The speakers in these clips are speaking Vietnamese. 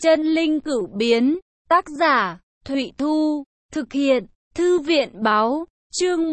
Chân linh cửu biến, tác giả, Thụy Thu, thực hiện, Thư viện báo, chương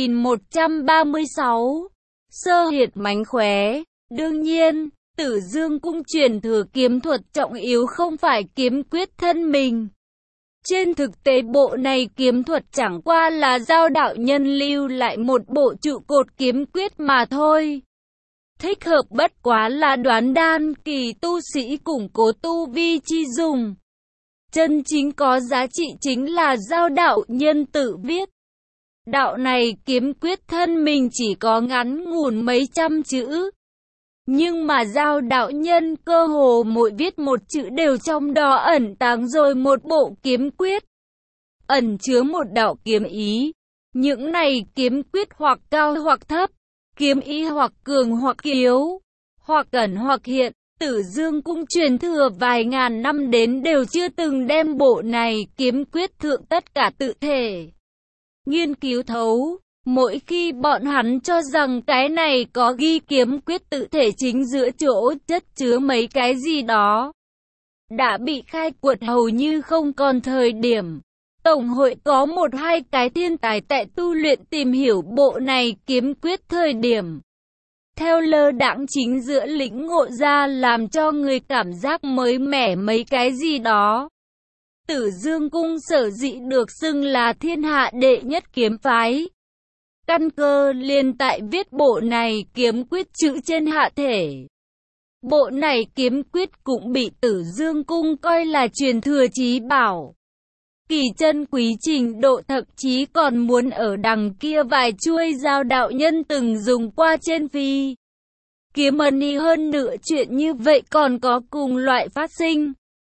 1136, sơ hiệt mánh khóe. Đương nhiên, Tử Dương cung truyền thừa kiếm thuật trọng yếu không phải kiếm quyết thân mình. Trên thực tế bộ này kiếm thuật chẳng qua là Giao đạo nhân lưu lại một bộ trụ cột kiếm quyết mà thôi. Thích hợp bất quá là đoán đan kỳ tu sĩ củng cố tu vi chi dùng. Chân chính có giá trị chính là Giao đạo nhân tự viết. Đạo này kiếm quyết thân mình chỉ có ngắn ngủn mấy trăm chữ. Nhưng mà Giao đạo nhân cơ hồ mỗi viết một chữ đều trong đó ẩn tàng rồi một bộ kiếm quyết. Ẩn chứa một đạo kiếm ý. Những này kiếm quyết hoặc cao hoặc thấp. Kiếm ý hoặc cường hoặc yếu, hoặc ẩn hoặc hiện. Tử Dương cung truyền thừa vài ngàn năm đến đều chưa từng đem bộ này kiếm quyết thượng tất cả tự thể nghiên cứu thấu. Mỗi khi bọn hắn cho rằng cái này có ghi kiếm quyết tự thể chính giữa chỗ chất chứa mấy cái gì đó, đã bị khai quật hầu như không còn thời điểm. Tổng hội có một hai cái thiên tài tại tu luyện tìm hiểu bộ này kiếm quyết thời điểm. Theo lơ đãng chính giữa lĩnh ngộ ra làm cho người cảm giác mới mẻ mấy cái gì đó. Tử Dương cung sở dĩ được xưng là thiên hạ đệ nhất kiếm phái. Căn cơ liền tại viết bộ này kiếm quyết chữ trên hạ thể. Bộ này kiếm quyết cũng bị Tử Dương cung coi là truyền thừa chí bảo. Kỳ chân quý trình độ thậm chí còn muốn ở đằng kia vài chuôi Giao đạo nhân từng dùng qua trên phi kiếm ân. Hơn nữa chuyện như vậy còn có cùng loại phát sinh.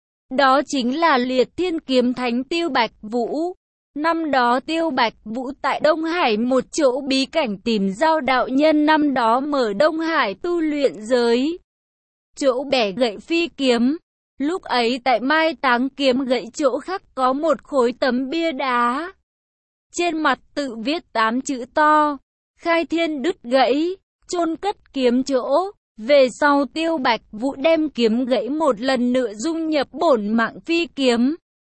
Đó chính là Liệt Thiên kiếm thánh Tiêu Bạch Vũ. Năm đó Tiêu Bạch Vũ tại Đông Hải một chỗ bí cảnh tìm Giao đạo nhân năm đó mở Đông Hải tu luyện giới. Chỗ bẻ gậy phi kiếm. Lúc ấy tại mai táng kiếm gãy chỗ khác có một khối tấm bia đá. Trên mặt tự viết 8 chữ to. Khai thiên đứt gãy, chôn cất kiếm chỗ. Về sau Tiêu Bạch Vũ đem kiếm gãy một lần nữa dung nhập bổn mạng phi kiếm.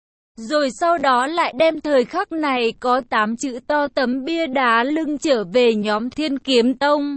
Rồi sau đó lại đem thời khắc này có 8 chữ to tấm bia đá lưng trở về nhóm Thiên Kiếm Tông.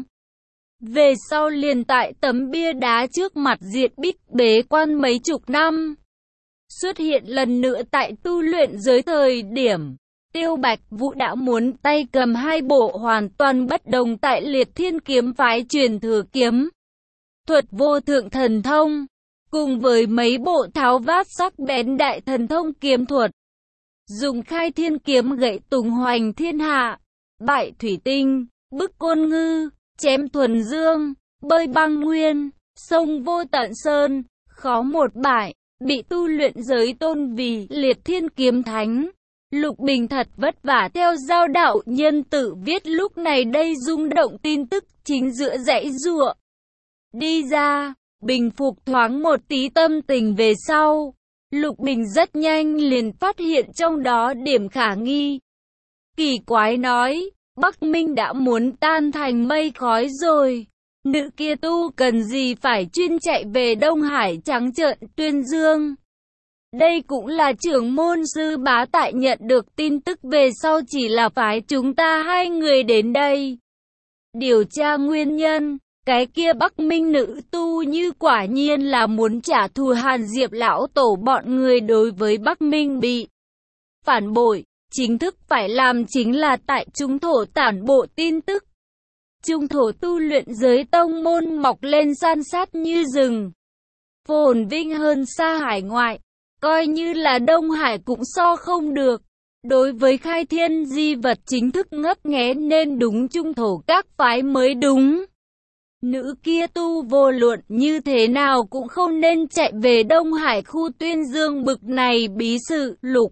Về sau liền tại tấm bia đá trước mặt Diệt Bích bế quan mấy chục năm. Xuất hiện lần nữa tại tu luyện giới thời điểm. Tiêu Bạch Vũ đã muốn tay cầm hai bộ hoàn toàn bất đồng tại Liệt Thiên kiếm phái truyền thừa kiếm thuật vô thượng thần thông. Cùng với mấy bộ tháo vát sắc bén đại thần thông kiếm thuật. Dùng khai thiên kiếm gậy tùng hoành thiên hạ, bại thủy tinh, bức côn ngư, chém thuần dương, bơi băng nguyên, sông vô tận sơn, khó một bại, bị tu luyện giới tôn vì Liệt Thiên kiếm thánh. Lục Bình thật vất vả theo Giao đạo nhân tự viết lúc này đây rung động tin tức chính giữa dãy giụa. Đi ra, bình phục thoáng một tí tâm tình về sau. Lục Bình rất nhanh liền phát hiện trong đó điểm khả nghi. Kỳ quái nói, Bắc Minh đã muốn tan thành mây khói rồi. Nữ kia tu cần gì phải chuyên chạy về Đông Hải trắng trợn tuyên dương. Đây cũng là trưởng môn sư bá tại nhận được tin tức về sau chỉ là phái chúng ta hai người đến đây điều tra nguyên nhân. Cái kia Bắc Minh nữ tu như quả nhiên là muốn trả thù Hàn Diệp lão tổ bọn người đối với Bắc Minh bị phản bội. Chính thức phải làm chính là tại Trung thổ tản bộ tin tức. Trung thổ tu luyện giới tông môn mọc lên san sát như rừng. Phồn vinh hơn xa hải ngoại. Coi như là Đông Hải cũng so không được. Đối với khai thiên di vật chính thức ngấp nghé nên đúng Trung thổ các phái mới đúng. Nữ kia tu vô luận như thế nào cũng không nên chạy về Đông Hải khu tuyên dương bực này bí sự. Lục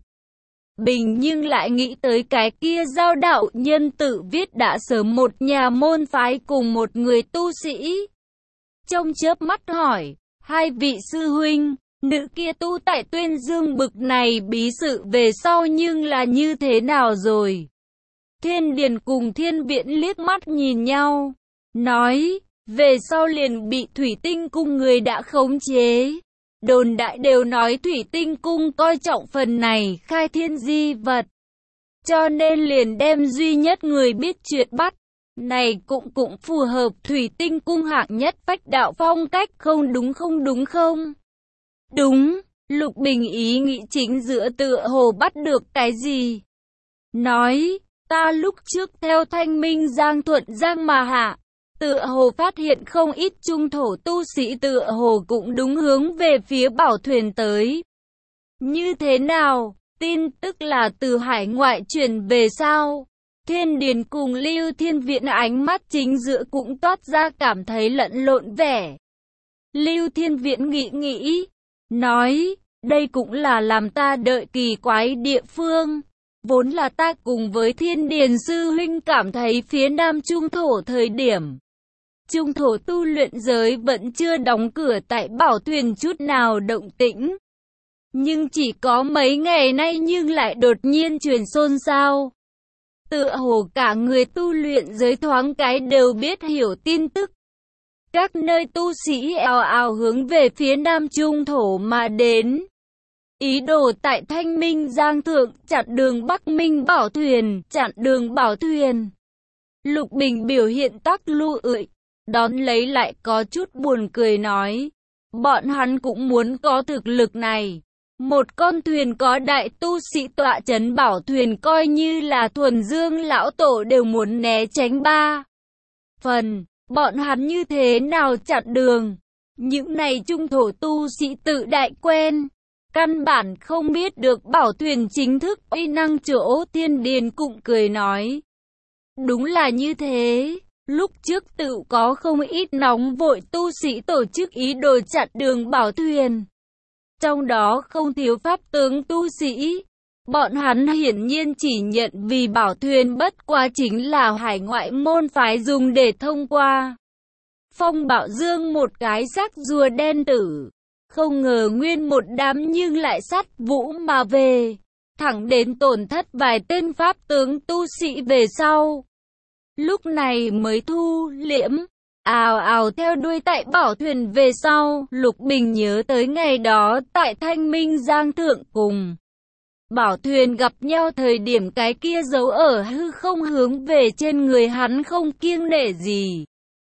Bình nhưng lại nghĩ tới cái kia Giao đạo nhân tự viết đã sớm một nhà môn phái cùng một người tu sĩ. Trong chớp mắt hỏi, hai vị sư huynh, nữ kia tu tại tuyên dương bực này bí sự về sau nhưng là như thế nào rồi? Thiên Điền cùng Thiên Viễn liếc mắt nhìn nhau, nói, về sau liền bị Thủy Tinh cung người đã khống chế. Đồn đại đều nói Thủy Tinh Cung coi trọng phần này khai thiên di vật, cho nên liền đem duy nhất người biết chuyện bắt. Này cũng phù hợp Thủy Tinh Cung hạng nhất phách đạo phong cách, không đúng không? Đúng, Lục Bình ý nghĩ chính giữa tựa hồ bắt được cái gì. Nói, ta lúc trước theo Thanh Minh Giang Thuận Giang mà hạ, tựa hồ phát hiện không ít trung thổ tu sĩ tựa hồ cũng đúng hướng về phía bảo thuyền tới. Như thế nào, tin tức là từ hải ngoại truyền về sao? Thiên Điền cùng Lưu Thiên Viễn ánh mắt chính giữa cũng toát ra cảm thấy lẫn lộn vẻ. Lưu Thiên Viễn nghĩ, nói, đây cũng là làm ta đợi kỳ quái địa phương. Vốn là ta cùng với Thiên Điền sư huynh cảm thấy phía Nam Trung Thổ thời điểm Trung Thổ tu luyện giới vẫn chưa đóng cửa tại bảo thuyền chút nào động tĩnh. Nhưng chỉ có mấy ngày nay nhưng lại đột nhiên truyền xôn xao. Tựa hồ cả người tu luyện giới thoáng cái đều biết hiểu tin tức. Các nơi tu sĩ ào ào hướng về phía Nam Trung Thổ mà đến. Ý đồ tại Thanh Minh Giang Thượng chặn đường Bắc Minh bảo thuyền. Lục Bình biểu hiện tắc lưu ưỡi, đón lấy lại có chút buồn cười nói. Bọn hắn cũng muốn có thực lực này. Một con thuyền có đại tu sĩ tọa chấn bảo thuyền coi như là thuần dương lão tổ đều muốn né tránh ba phần. Bọn hắn như thế nào chặn đường? Những này trung thổ tu sĩ tự đại quen. Căn bản không biết được bảo thuyền chính thức uy năng chỗ. Thiên Điền cũng cười nói. Đúng là như thế. Lúc trước tự có không ít nóng vội tu sĩ tổ chức ý đồ chặn đường bảo thuyền. Trong đó không thiếu pháp tướng tu sĩ. Bọn hắn hiển nhiên chỉ nhận vì bảo thuyền bất quá chính là hải ngoại môn phái dùng để thông qua. Phong Bảo Dương một cái xác rùa đen tử. Không ngờ nguyên một đám nhưng lại sát vũ mà về. Thẳng đến tổn thất vài tên pháp tướng tu sĩ về sau. Lúc này mới thu liễm. Ào ào theo đuôi tại bảo thuyền về sau. Lục Bình nhớ tới ngày đó tại Thanh Minh Giang Thượng cùng bảo thuyền gặp nhau thời điểm cái kia giấu ở hư không hướng về trên người hắn không kiêng nể gì.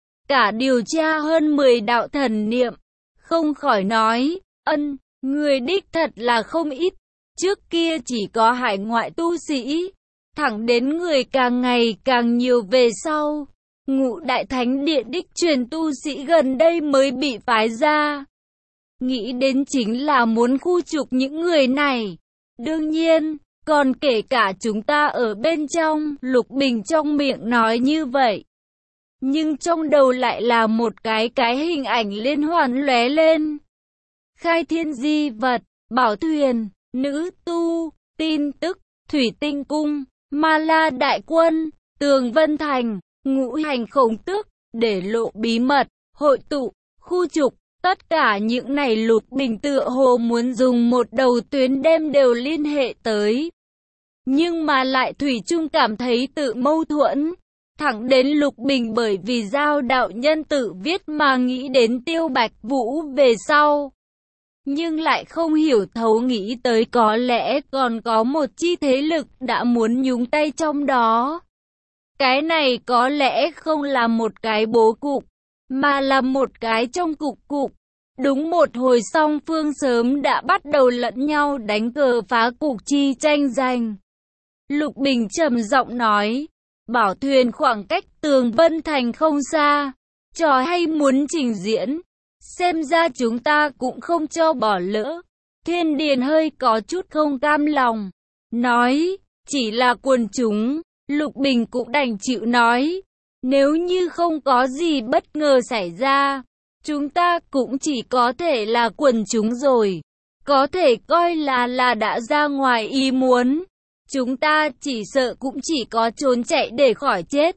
Cả điều tra hơn 10 đạo thần niệm. Không khỏi nói, người đích thật là không ít. Trước kia chỉ có hải ngoại tu sĩ. Thẳng đến người càng ngày càng nhiều về sau. Ngũ Đại Thánh Địa đích truyền tu sĩ gần đây mới bị phái ra. Nghĩ đến chính là muốn khu trục những người này. Đương nhiên, còn kể cả chúng ta ở bên trong. Lục Bình trong miệng nói như vậy. Nhưng trong đầu lại là một cái hình ảnh liên hoàn lóe lên. Khai thiên di vật, bảo thuyền, nữ tu, tin tức, Thủy Tinh Cung, Ma La Đại Quân, Tường Vân Thành, Ngũ Hành Khổng Tước, để lộ bí mật, hội tụ, khu trục, tất cả những này Lục Bình tựa hồ muốn dùng một đầu tuyến đem đều liên hệ tới. Nhưng mà lại thủy chung cảm thấy tự mâu thuẫn. Thẳng đến Lục Bình bởi vì Giao đạo nhân tự viết mà nghĩ đến Tiêu Bạch Vũ về sau. Nhưng lại không hiểu thấu nghĩ tới có lẽ còn có một chi thế lực đã muốn nhúng tay trong đó. Cái này có lẽ không là một cái bố cục, mà là một cái trong cục. Đúng một hồi song phương sớm đã bắt đầu lẫn nhau đánh cờ phá cục chi tranh giành. Lục Bình trầm giọng nói, bảo thuyền khoảng cách Tường Vân Thành không xa, trò hay muốn trình diễn, xem ra chúng ta cũng không cho bỏ lỡ. Thiên Điền hơi có chút không cam lòng, nói, chỉ là quần chúng. Lục Bình cũng đành chịu nói, nếu như không có gì bất ngờ xảy ra, chúng ta cũng chỉ có thể là quần chúng rồi, có thể coi là đã ra ngoài ý muốn. Chúng ta chỉ sợ cũng chỉ có trốn chạy để khỏi chết.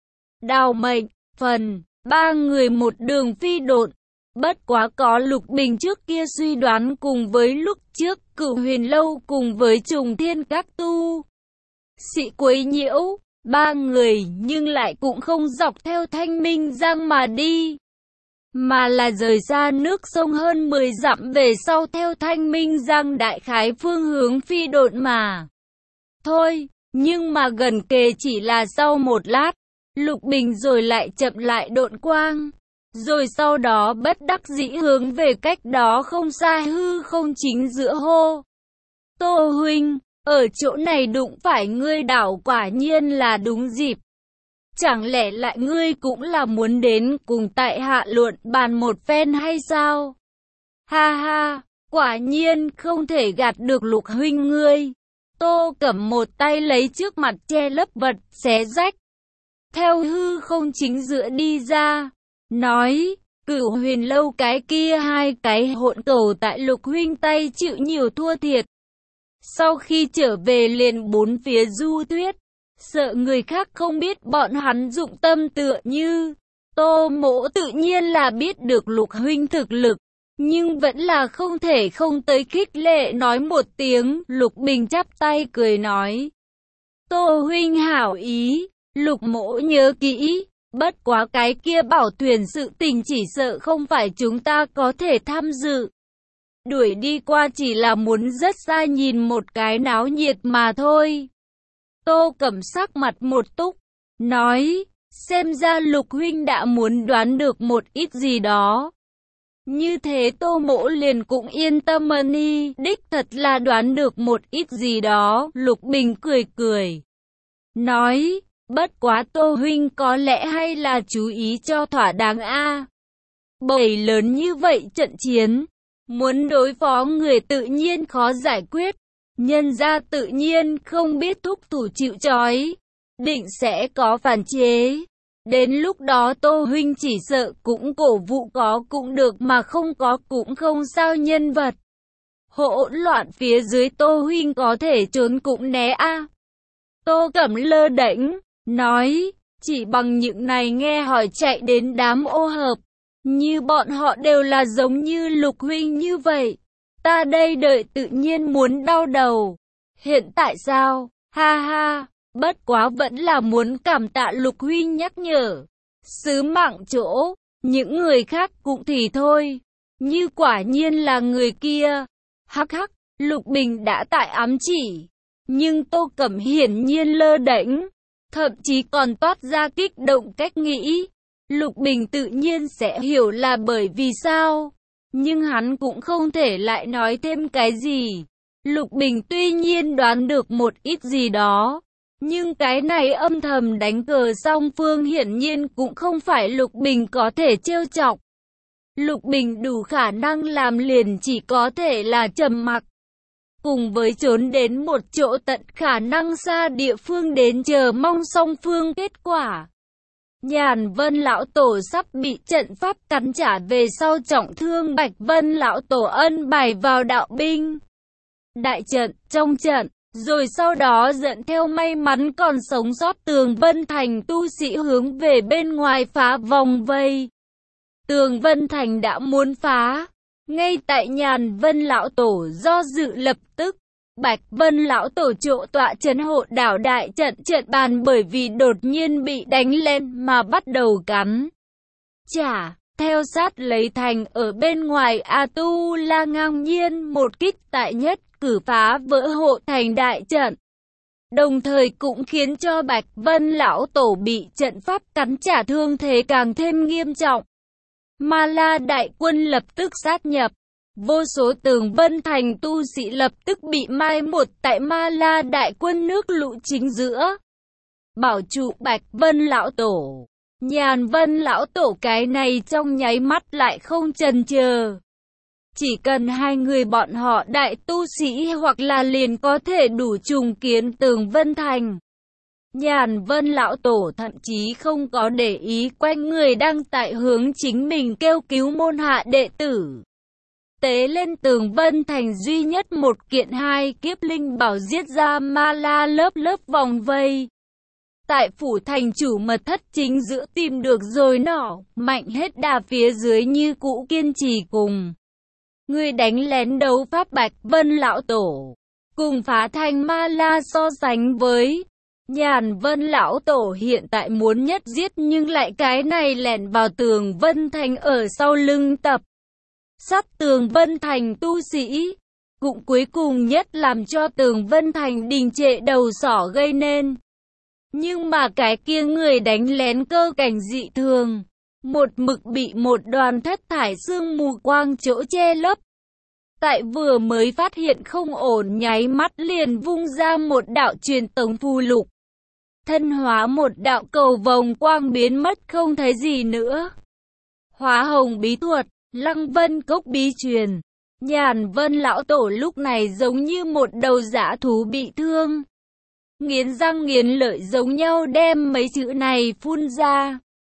Đào mệnh, phần, 3 người một đường phi độn. Bất quá có Lục Bình trước kia suy đoán cùng với lúc trước Cửu Huyền Lâu cùng với Trùng Thiên các tu sĩ quấy nhiễu, 3 người nhưng lại cũng không dọc theo Thanh Minh Giang mà đi. mà là rời xa nước sông hơn 10 dặm về sau theo Thanh Minh Giang đại khái phương hướng phi độn mà. Thôi, nhưng mà gần kề chỉ là sau một lát, Lục Bình rồi lại chậm lại độn quang. Rồi sau đó bất đắc dĩ hướng về cách đó không xa hư không chính giữa hô. Tô huynh, ở chỗ này đụng phải ngươi đảo quả nhiên là đúng dịp. Chẳng lẽ lại ngươi cũng là muốn đến cùng tại hạ luận bàn một phen hay sao? Ha ha, quả nhiên không thể gạt được Lục huynh ngươi. Tô Cẩm một tay lấy trước mặt che lấp vật xé rách. Theo hư không chính giữa đi ra, nói, Cửu Huyền Lâu cái kia hai cái hỗn cầu tại Lục huynh tay chịu nhiều thua thiệt. Sau khi trở về liền bốn phía du thuyết, sợ người khác không biết bọn hắn dụng tâm tựa như. Tô Mỗ tự nhiên là biết được Lục huynh thực lực, nhưng vẫn là không thể không tới khích lệ nói một tiếng. Lục Bình chắp tay cười nói, Tô huynh hảo ý, Lục Mỗ nhớ kỹ, bất quá cái kia bảo thuyền sự tình chỉ sợ không phải chúng ta có thể tham dự. Đuổi đi qua chỉ là muốn rất xa nhìn một cái náo nhiệt mà thôi. Tô Cẩm sắc mặt một túc, nói, xem ra Lục huynh đã muốn đoán được một ít gì đó. Như thế Tô Mỗ liền cũng yên tâm đi, đích thật là đoán được một ít gì đó. Lục Bình cười cười, nói, bất quá Tô huynh có lẽ hay là chú ý cho thỏa đáng a. Bởi lớn như vậy trận chiến, muốn đối phó người tự nhiên khó giải quyết, nhân gia tự nhiên không biết thúc thủ chịu trói, định sẽ có phản chế. Đến lúc đó Tô huynh chỉ sợ cũng cổ vũ có cũng được mà không có cũng không sao nhân vật. Hỗn loạn phía dưới Tô huynh có thể trốn cũng né a. Tô Cẩm lơ đễnh, nói, chỉ bằng những này nghe hỏi chạy đến đám ô hợp, như bọn họ đều là giống như Lục huynh như vậy. Ta đây đợi tự nhiên muốn đau đầu. Hiện tại sao? Ha ha, bất quá vẫn là muốn cảm tạ Lục huynh nhắc nhở. Sứ mạng chỗ, những người khác cũng thì thôi. Như quả nhiên là người kia. Hắc hắc, Lục Bình đã tại ám chỉ. Nhưng Tô Cẩm hiển nhiên lơ đễnh, thậm chí còn toát ra kích động cách nghĩ. Lục Bình tự nhiên sẽ hiểu là bởi vì sao, nhưng hắn cũng không thể lại nói thêm cái gì. Lục Bình tuy nhiên đoán được một ít gì đó, nhưng cái này âm thầm đánh cờ song phương hiển nhiên cũng không phải Lục Bình có thể trêu chọc. Lục Bình đủ khả năng làm liền chỉ có thể là trầm mặc, cùng với trốn đến một chỗ tận khả năng xa địa phương đến chờ mong song phương kết quả. Nhàn Vân lão tổ sắp bị trận pháp cắn trả về sau trọng thương, Bạch Vân lão tổ ân bài vào đạo binh đại trận trong trận, rồi sau đó dẫn theo may mắn còn sống sót Tường Vân Thành tu sĩ hướng về bên ngoài phá vòng vây. Tường Vân Thành đã muốn phá, ngay tại Nhàn Vân lão tổ do dự lập tức, Bạch Vân lão tổ chỗ tọa trấn hộ đảo đại trận trận bàn bởi vì đột nhiên bị đánh lên mà bắt đầu cắn trả, theo sát lấy thành ở bên ngoài A Tu La ngang nhiên một kích tại nhất cử phá vỡ hộ thành đại trận. Đồng thời cũng khiến cho Bạch Vân lão tổ bị trận pháp cắn trả thương thế càng thêm nghiêm trọng. Ma La đại quân lập tức sát nhập. Vô số Tường Vân Thành tu sĩ lập tức bị mai một tại Ma La đại quân nước lũ chính giữa. Bảo trụ Bạch Vân lão tổ, Nhàn Vân lão tổ cái này trong nháy mắt lại không chần chờ. Chỉ cần hai người bọn họ đại tu sĩ hoặc là liền có thể đủ trùng kiến Tường Vân Thành. Nhàn Vân lão tổ thậm chí không có để ý quanh người đang tại hướng chính mình kêu cứu môn hạ đệ tử. Tế lên Tường Vân Thành duy nhất một kiện hai kiếp linh bảo giết ra Ma La lớp lớp vòng vây. Tại phủ thành chủ mật thất chính giữa tìm được rồi nỏ, mạnh hết đà phía dưới như cũ kiên trì cùng người đánh lén đấu pháp Bạch Vân lão tổ. Cùng phá thành Ma La so sánh với, Nhàn Vân lão tổ hiện tại muốn nhất giết nhưng lại cái này lẻn vào Tường Vân Thành ở sau lưng tập sát Tường Vân Thành tu sĩ. Cũng cuối cùng nhất làm cho Tường Vân Thành đình trệ đầu sỏ gây nên. Nhưng mà cái kia người đánh lén cơ cảnh dị thường, một mực bị một đoàn thất thải sương mù quang chỗ che lấp. Tại vừa mới phát hiện không ổn nháy mắt liền vung ra một đạo truyền tống phù lục. Thân hóa một đạo cầu vòng quang biến mất không thấy gì nữa. Hóa hồng bí thuật, Lăng Vân cốc bí truyền. Nhàn Vân lão tổ lúc này giống như một đầu dã thú bị thương. Nghiến răng nghiến lợi giống nhau đem mấy chữ này phun ra.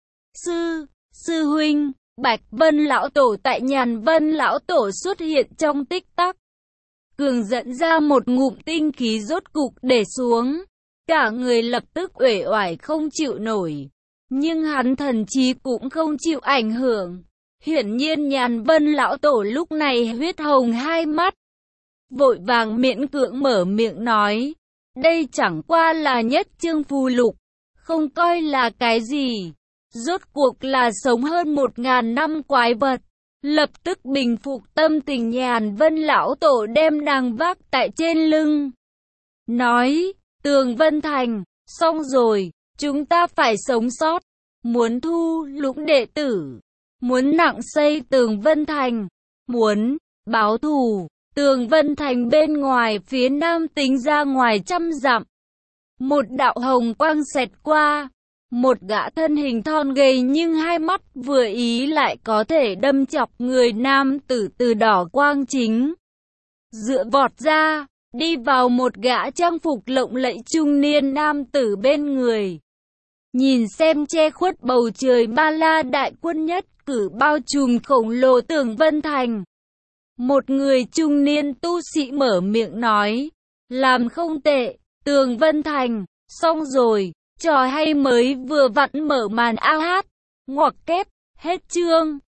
Sư huynh, Bạch Vân lão tổ tại Nhàn Vân lão tổ xuất hiện trong tích tắc. Cường dẫn ra một ngụm tinh khí rốt cục để xuống. Cả người lập tức uể oải không chịu nổi. Nhưng hắn thần trí cũng không chịu ảnh hưởng. Hiển nhiên Nhàn Vân lão tổ lúc này huyết hồng hai mắt. Vội vàng miễn cưỡng mở miệng nói. Đây chẳng qua là nhất chương phù lục. Không coi là cái gì. Rốt cuộc là sống hơn 1000 năm quái vật. Lập tức bình phục tâm tình Nhàn Vân lão tổ đem nàng vác tại trên lưng. Nói, Tường Vân Thành, xong rồi, chúng ta phải sống sót. Muốn thu lũng đệ tử. Muốn nặng xây Tường Vân Thành. Muốn báo thù. Tường Vân Thành bên ngoài phía nam tính ra ngoài 100 dặm. Một đạo hồng quang xẹt qua. Một gã thân hình thon gầy nhưng hai mắt vừa ý lại có thể đâm chọc người nam tử từ đỏ quang chính. Dựa vọt ra, đi vào một gã trang phục lộng lẫy trung niên nam tử bên người. Nhìn xem che khuất bầu trời Ba La đại quân nhất cử bao trùm khổng lồ Tường Vân Thành. Một người trung niên tu sĩ mở miệng nói, làm không tệ, Tường Vân Thành, xong rồi, trò hay mới vừa vặn mở màn ao hát, ngoặc kép, hết chương.